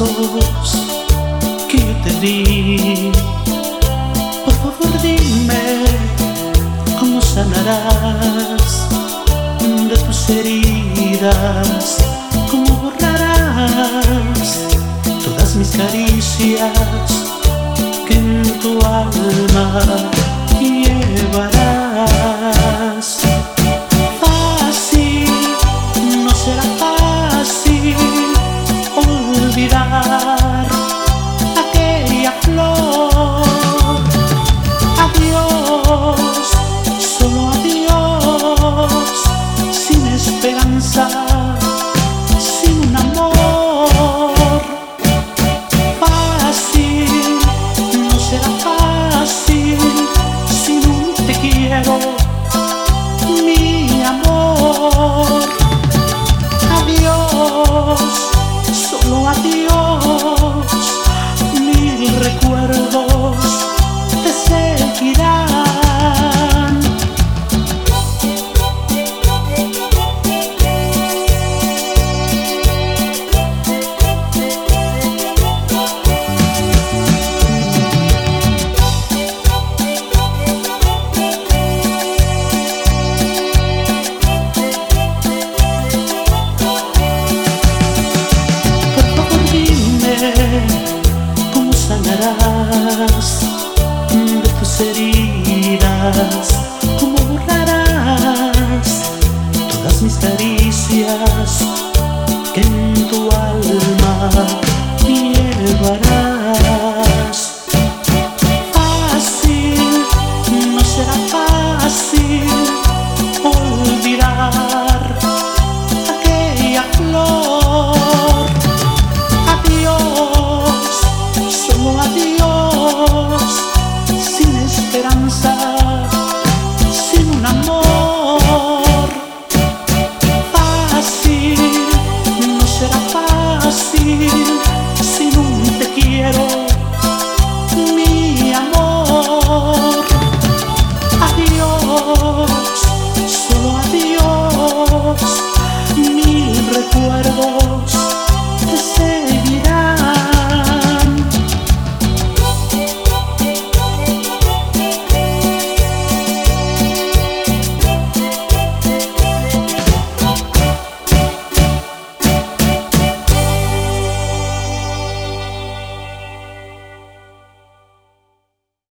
besos que yo te di. Por favor dime cómo sanarás de tus heridas, cómo borrarás todas mis caricias que en tu alma llevarás. Fácil, no será fácil olvidar aquella flor. Adiós, solo adiós, sin esperanza, sin un amor. Fácil, no será fácil sin un te quiero, mi amor. Adiós, solo adiós, mil recuerdos te seguirán. ¿Cómo sanarás de tus heridas? ¿Cómo borrarás todas mis caricias que en tu alma llevarás? Fácil, no será fácil olvidar aquella flor. Adiós, solo adiós, sin esperanza, sin un amor. Fácil, no será fácil sin un te quiero, mi amor. Adiós, solo adiós, mil recuerdos